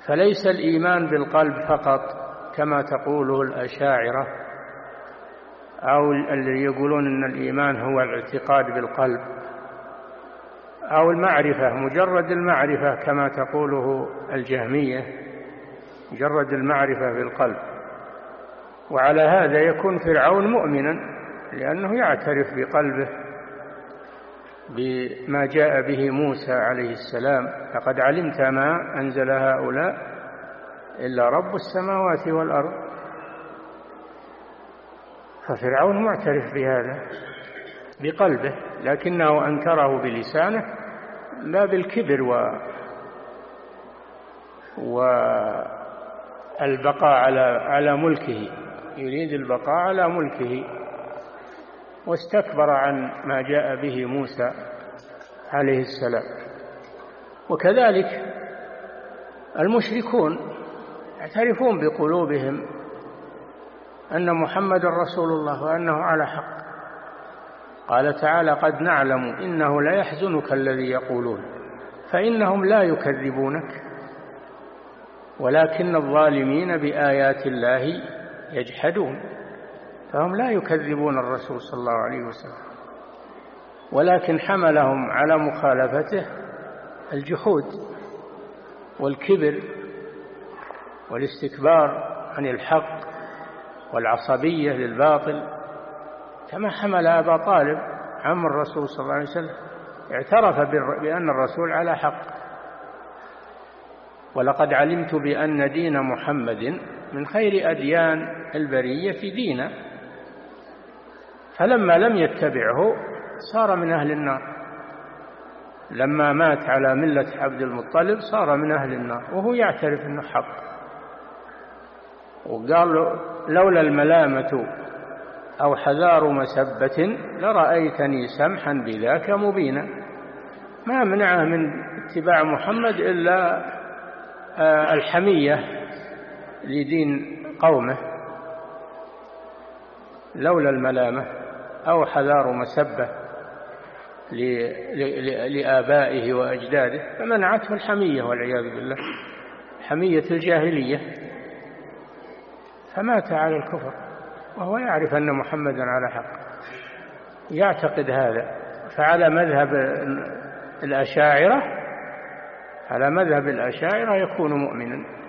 فليس الإيمان بالقلب فقط كما تقوله الأشاعرة أو اللي يقولون أن الإيمان هو الاعتقاد بالقلب أو المعرفة، مجرد المعرفة كما تقوله الجهمية، مجرد المعرفة بالقلب. وعلى هذا يكون فرعون مؤمنا لأنه يعترف بقلبه بما جاء به موسى عليه السلام: لقد علمت ما أنزل هؤلاء إلا رب السماوات والأرض. ففرعون معترف بهذا بقلبه، لكنه أنكره بلسانه لا بالكبر والبقاء على ملكه، يريد البقاء على ملكه، واستكبر عن ما جاء به موسى عليه السلام. وكذلك المشركون يعترفون بقلوبهم أن محمد رسول الله وأنه على حق. قال تعالى: قد نعلم إنه لا يحزنك الذي يقولون، فإنهم لا يكذبونك ولكن الظالمين بآيات الله يجحدون. فهم لا يكذبون الرسول صلى الله عليه وسلم، ولكن حملهم على مخالفته الجحود والكبر والاستكبار عن الحق والعصبية للباطل، كما حمل أبا طالب عم الرسول صلى الله عليه وسلم، اعترف بأن الرسول على حق: ولقد علمت بأن دين محمد من خير أديان البرية دينا. فلما لم يتبعه صار من أهل النار، لما مات على ملة عبد المطلب صار من أهل النار وهو يعترف أنه حق. وقال: لولا الملامة أو حذار مسبة لرأيتني سمحا بذاك مبينا. ما منعه من اتباع محمد إلا الحمية لدين قومه، لولا الملامة أو حذار مسبة لآبائه وأجداده، فمنعته الحمية والعياذ بالله، حمية الجاهلية، فمات على الكفر وهو يعرف أن محمدا على حق، يعتقد هذا. فعلى مذهب الأشاعرة، على مذهب الأشاعرة يكون مؤمنا.